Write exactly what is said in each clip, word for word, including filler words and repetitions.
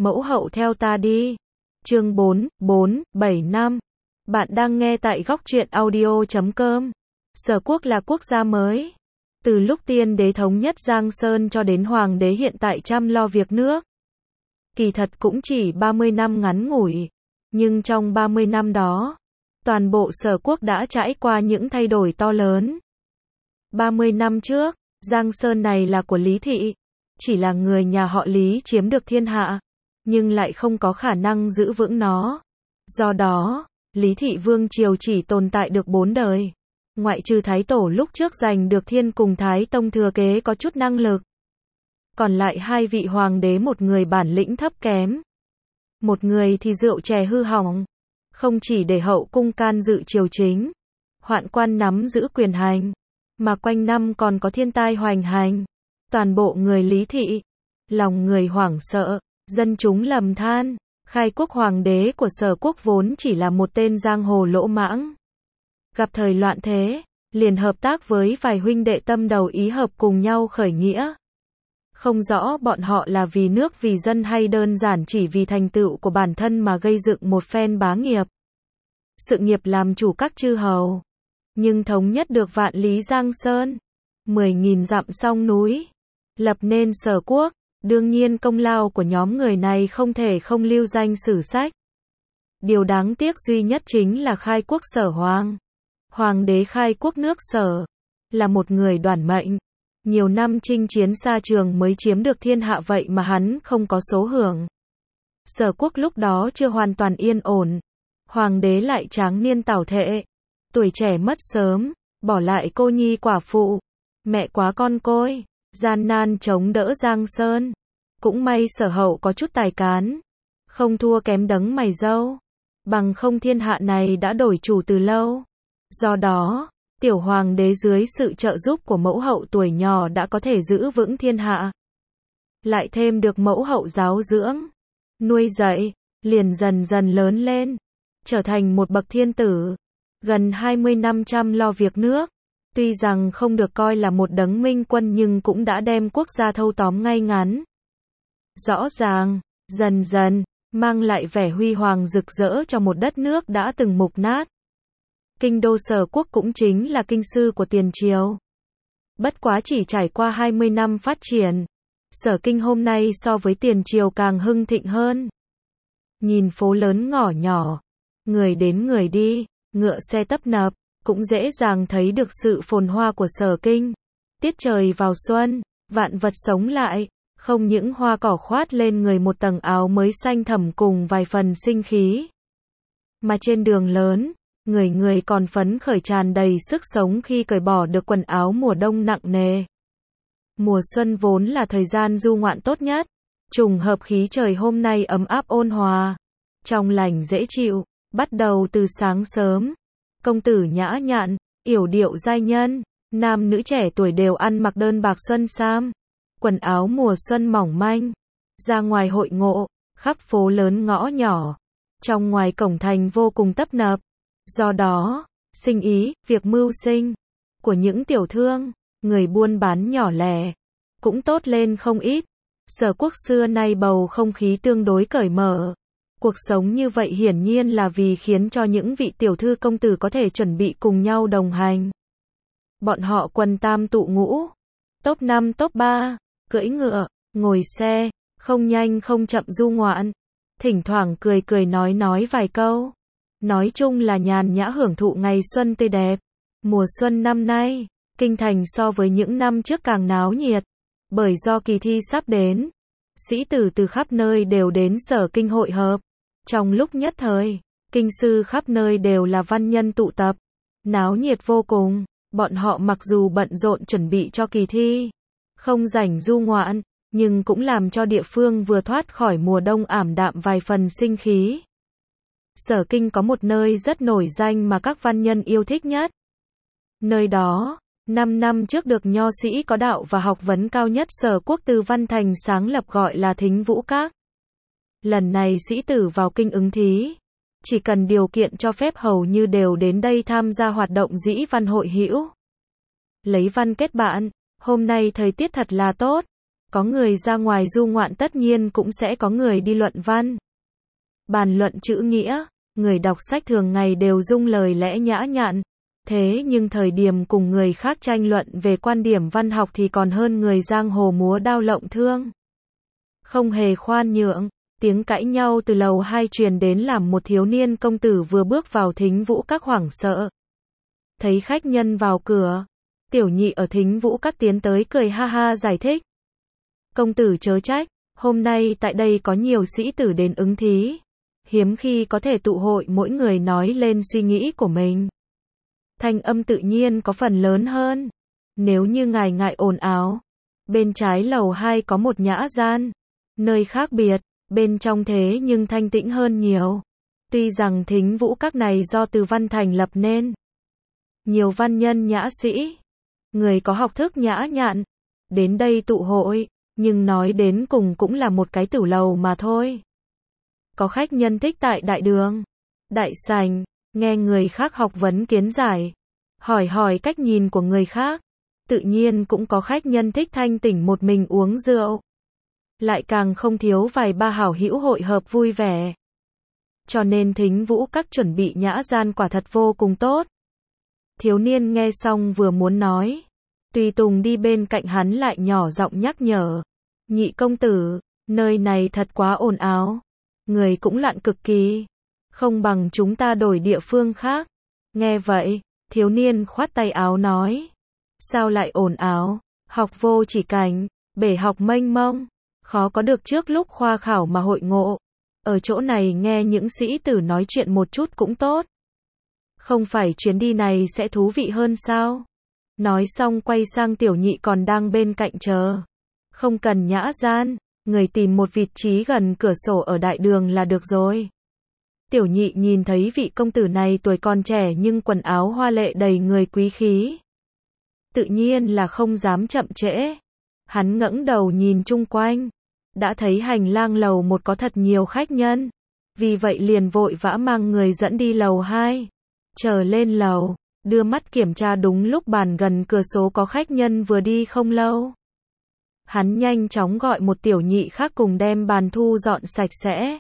Mẫu hậu theo ta đi. Chương bốn, bốn, bảy năm. Bạn đang nghe tại góc truyện audio chấm com. Sở Quốc là quốc gia mới. Từ lúc tiên đế thống nhất Giang Sơn cho đến hoàng đế hiện tại chăm lo việc nước. Kỳ thật cũng chỉ ba mươi năm ngắn ngủi. Nhưng trong ba mươi năm đó, toàn bộ Sở Quốc đã trải qua những thay đổi to lớn. ba mươi năm trước, Giang Sơn này là của Lý Thị. Chỉ là người nhà họ Lý chiếm được thiên hạ, nhưng lại không có khả năng giữ vững nó. Do đó, Lý Thị Vương Triều chỉ tồn tại được bốn đời. Ngoại trừ Thái Tổ lúc trước giành được thiên cùng Thái Tông thừa kế có chút năng lực. Còn lại hai vị hoàng đế, một người bản lĩnh thấp kém, một người thì rượu chè hư hỏng. Không chỉ để hậu cung can dự triều chính, hoạn quan nắm giữ quyền hành, mà quanh năm còn có thiên tai hoành hành. Toàn bộ người Lý Thị, lòng người hoảng sợ, dân chúng lầm than. Khai quốc hoàng đế của Sở Quốc vốn chỉ là một tên giang hồ lỗ mãng. Gặp thời loạn thế, liền hợp tác với vài huynh đệ tâm đầu ý hợp cùng nhau khởi nghĩa. Không rõ bọn họ là vì nước vì dân hay đơn giản chỉ vì thành tựu của bản thân mà gây dựng một phen bá nghiệp. Sự nghiệp làm chủ các chư hầu, nhưng thống nhất được vạn lý Giang Sơn, mười nghìn dặm sông núi, lập nên Sở Quốc. Đương nhiên công lao của nhóm người này không thể không lưu danh sử sách. Điều đáng tiếc duy nhất chính là khai quốc Sở Hoàng. Hoàng đế khai quốc nước Sở, là một người đoản mệnh. Nhiều năm chinh chiến xa trường mới chiếm được thiên hạ, vậy mà hắn không có số hưởng. Sở Quốc lúc đó chưa hoàn toàn yên ổn. Hoàng đế lại tráng niên tảo thệ. Tuổi trẻ mất sớm, bỏ lại cô nhi quả phụ. Mẹ quá con côi, gian nan chống đỡ Giang Sơn. Cũng may Sở hậu có chút tài cán, không thua kém đấng mày râu. Bằng không thiên hạ này đã đổi chủ từ lâu. Do đó, tiểu hoàng đế dưới sự trợ giúp của mẫu hậu tuổi nhỏ đã có thể giữ vững thiên hạ. Lại thêm được mẫu hậu giáo dưỡng, nuôi dạy, liền dần dần lớn lên, trở thành một bậc thiên tử. Gần hai mươi năm chăm lo việc nước. Tuy rằng không được coi là một đấng minh quân nhưng cũng đã đem quốc gia thâu tóm ngay ngắn. Rõ ràng, dần dần, mang lại vẻ huy hoàng rực rỡ cho một đất nước đã từng mục nát. Kinh đô Sở Quốc cũng chính là kinh sư của tiền triều. Bất quá chỉ trải qua hai mươi năm phát triển, Sở Kinh hôm nay so với tiền triều càng hưng thịnh hơn. Nhìn phố lớn ngõ nhỏ, người đến người đi, ngựa xe tấp nập, cũng dễ dàng thấy được sự phồn hoa của Sở Kinh. Tiết trời vào xuân, vạn vật sống lại, không những hoa cỏ khoát lên người một tầng áo mới xanh thẳm cùng vài phần sinh khí. Mà trên đường lớn, người người còn phấn khởi tràn đầy sức sống khi cởi bỏ được quần áo mùa đông nặng nề. Mùa xuân vốn là thời gian du ngoạn tốt nhất. Trùng hợp khí trời hôm nay ấm áp ôn hòa, trong lành dễ chịu, bắt đầu từ sáng sớm. Công tử nhã nhặn, yểu điệu giai nhân, nam nữ trẻ tuổi đều ăn mặc đơn bạc xuân sam, quần áo mùa xuân mỏng manh, ra ngoài hội ngộ, khắp phố lớn ngõ nhỏ, trong ngoài cổng thành vô cùng tấp nập. Do đó, sinh ý, việc mưu sinh của những tiểu thương, người buôn bán nhỏ lẻ cũng tốt lên không ít. Sở Quốc xưa nay bầu không khí tương đối cởi mở. Cuộc sống như vậy hiển nhiên là vì khiến cho những vị tiểu thư công tử có thể chuẩn bị cùng nhau đồng hành. Bọn họ quần tam tụ ngũ, top năm top ba, cưỡi ngựa, ngồi xe, không nhanh không chậm du ngoạn, thỉnh thoảng cười cười nói nói vài câu. Nói chung là nhàn nhã hưởng thụ ngày xuân tươi đẹp. Mùa xuân năm nay, kinh thành so với những năm trước càng náo nhiệt. Bởi do kỳ thi sắp đến, sĩ tử từ khắp nơi đều đến Sở Kinh hội hợp. Trong lúc nhất thời, kinh sư khắp nơi đều là văn nhân tụ tập, náo nhiệt vô cùng. Bọn họ mặc dù bận rộn chuẩn bị cho kỳ thi, không rảnh du ngoạn, nhưng cũng làm cho địa phương vừa thoát khỏi mùa đông ảm đạm vài phần sinh khí. Sở Kinh có một nơi rất nổi danh mà các văn nhân yêu thích nhất. Nơi đó, năm năm trước được nho sĩ có đạo và học vấn cao nhất Sở Quốc từ Văn Thành sáng lập gọi là Thính Vũ Các. Lần này sĩ tử vào kinh ứng thí, chỉ cần điều kiện cho phép hầu như đều đến đây tham gia hoạt động dĩ văn hội hữu. Lấy văn kết bạn, hôm nay thời tiết thật là tốt. Có người ra ngoài du ngoạn tất nhiên cũng sẽ có người đi luận văn. Bàn luận chữ nghĩa, người đọc sách thường ngày đều dung lời lẽ nhã nhặn. Thế nhưng thời điểm cùng người khác tranh luận về quan điểm văn học thì còn hơn người giang hồ múa đao lộng thương. Không hề khoan nhượng, tiếng cãi nhau từ lầu hai truyền đến làm một thiếu niên công tử vừa bước vào Thính Vũ Các hoảng sợ. Thấy khách nhân vào cửa, tiểu nhị ở Thính Vũ Các tiến tới cười ha ha giải thích. Công tử chớ trách, hôm nay tại đây có nhiều sĩ tử đến ứng thí. Hiếm khi có thể tụ hội mỗi người nói lên suy nghĩ của mình. Thanh âm tự nhiên có phần lớn hơn. Nếu như ngài ngại ồn ào, bên trái lầu hai có một nhã gian, nơi khác biệt, bên trong thế nhưng thanh tĩnh hơn nhiều. Tuy rằng Thính Vũ Các này do Từ Văn thành lập nên, nhiều văn nhân nhã sĩ, người có học thức nhã nhặn, đến đây tụ hội, nhưng nói đến cùng cũng là một cái tử lầu mà thôi. Có khách nhân thích tại đại đường, đại sảnh, nghe người khác học vấn kiến giải, hỏi hỏi cách nhìn của người khác. Tự nhiên cũng có khách nhân thích thanh tỉnh một mình uống rượu. Lại càng không thiếu vài ba hảo hữu hội hợp vui vẻ. Cho nên Thính Vũ Các chuẩn bị nhã gian quả thật vô cùng tốt. Thiếu niên nghe xong vừa muốn nói, Tùy Tùng đi bên cạnh hắn lại nhỏ giọng nhắc nhở. Nhị công tử, nơi này thật quá ồn ào. Người cũng loạn cực kỳ. Không bằng chúng ta đổi địa phương khác. Nghe vậy, thiếu niên khoát tay áo nói. Sao lại ồn ào? Học vô chỉ cảnh, bể học mênh mông. Khó có được trước lúc khoa khảo mà hội ngộ. Ở chỗ này nghe những sĩ tử nói chuyện một chút cũng tốt. Không phải chuyến đi này sẽ thú vị hơn sao? Nói xong quay sang tiểu nhị còn đang bên cạnh chờ. Không cần nhã gian, người tìm một vị trí gần cửa sổ ở đại đường là được rồi. Tiểu nhị nhìn thấy vị công tử này tuổi còn trẻ nhưng quần áo hoa lệ đầy người quý khí. Tự nhiên là không dám chậm trễ. Hắn ngẩng đầu nhìn chung quanh. Đã thấy hành lang lầu một có thật nhiều khách nhân. Vì vậy liền vội vã mang người dẫn đi lầu hai. Chờ lên lầu, đưa mắt kiểm tra đúng lúc bàn gần cửa sổ có khách nhân vừa đi không lâu. Hắn nhanh chóng gọi một tiểu nhị khác cùng đem bàn thu dọn sạch sẽ.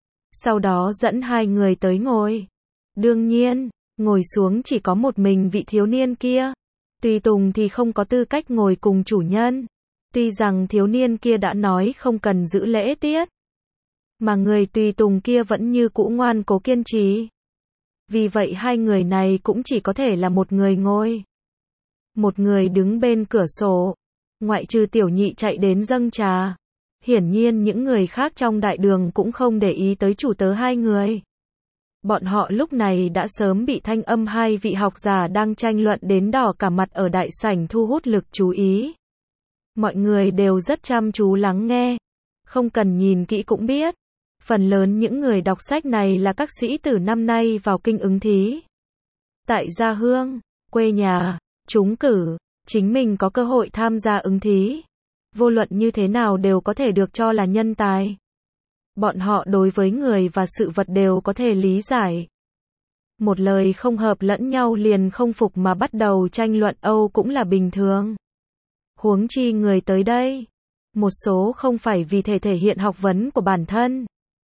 Sau đó dẫn hai người tới ngồi. Đương nhiên, ngồi xuống chỉ có một mình vị thiếu niên kia. Tùy Tùng thì không có tư cách ngồi cùng chủ nhân. Tuy rằng thiếu niên kia đã nói không cần giữ lễ tiết. Mà người Tùy Tùng kia vẫn như cũ ngoan cố kiên trì. Vì vậy hai người này cũng chỉ có thể là một người ngồi. Một người đứng bên cửa sổ. Ngoại trừ tiểu nhị chạy đến dâng trà. Hiển nhiên những người khác trong đại đường cũng không để ý tới chủ tớ hai người. Bọn họ lúc này đã sớm bị thanh âm hai vị học giả đang tranh luận đến đỏ cả mặt ở đại sảnh thu hút lực chú ý. Mọi người đều rất chăm chú lắng nghe. Không cần nhìn kỹ cũng biết. Phần lớn những người đọc sách này là các sĩ tử năm nay vào kinh ứng thí. Tại gia hương, quê nhà, trúng cử, chính mình có cơ hội tham gia ứng thí. Vô luận như thế nào đều có thể được cho là nhân tài. Bọn họ đối với người và sự vật đều có thể lý giải. Một lời không hợp lẫn nhau liền không phục mà bắt đầu tranh luận âu cũng là bình thường. Huống chi người tới đây. Một số không phải vì thể thể hiện học vấn của bản thân.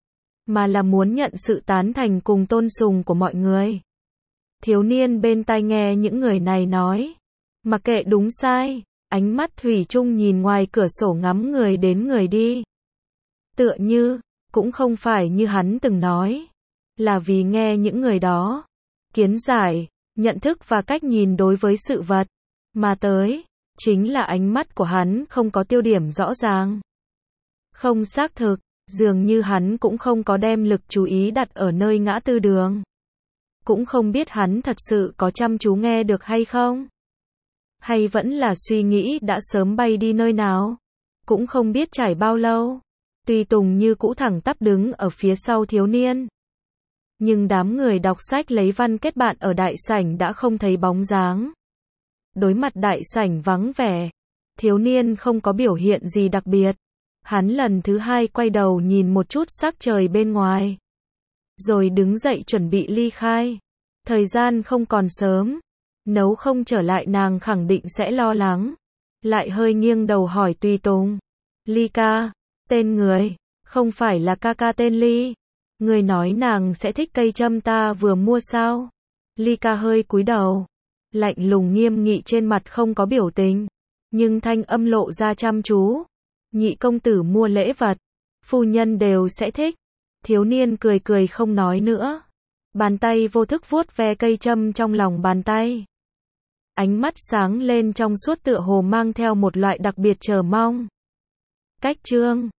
Mà là muốn nhận sự tán thành cùng tôn sùng của mọi người. Thiếu niên bên tai nghe những người này nói. Mặc kệ đúng sai, ánh mắt thủy chung nhìn ngoài cửa sổ ngắm người đến người đi. Tựa như, cũng không phải như hắn từng nói. Là vì nghe những người đó. Kiến giải, nhận thức và cách nhìn đối với sự vật. Mà tới, chính là ánh mắt của hắn không có tiêu điểm rõ ràng. Không xác thực. Dường như hắn cũng không có đem lực chú ý đặt ở nơi ngã tư đường. Cũng không biết hắn thật sự có chăm chú nghe được hay không. Hay vẫn là suy nghĩ đã sớm bay đi nơi nào. Cũng không biết trải bao lâu. Tùy Tùng như cũ thẳng tắp đứng ở phía sau thiếu niên. Nhưng đám người đọc sách lấy văn kết bạn ở đại sảnh đã không thấy bóng dáng. Đối mặt đại sảnh vắng vẻ. Thiếu niên không có biểu hiện gì đặc biệt. Hắn lần thứ hai quay đầu nhìn một chút sắc trời bên ngoài. Rồi đứng dậy chuẩn bị ly khai. Thời gian không còn sớm. Nếu không trở lại nàng khẳng định sẽ lo lắng. Lại hơi nghiêng đầu hỏi Tùy Tùng. Ly ca, tên người, không phải là ca ca tên Ly. Người nói nàng sẽ thích cây châm ta vừa mua sao? Ly ca hơi cúi đầu, lạnh lùng nghiêm nghị trên mặt không có biểu tình, nhưng thanh âm lộ ra chăm chú. Nhị công tử mua lễ vật, phu nhân đều sẽ thích. Thiếu niên cười cười không nói nữa. Bàn tay vô thức vuốt ve cây châm trong lòng bàn tay. Ánh mắt sáng lên trong suốt tựa hồ mang theo một loại đặc biệt chờ mong. Cách chương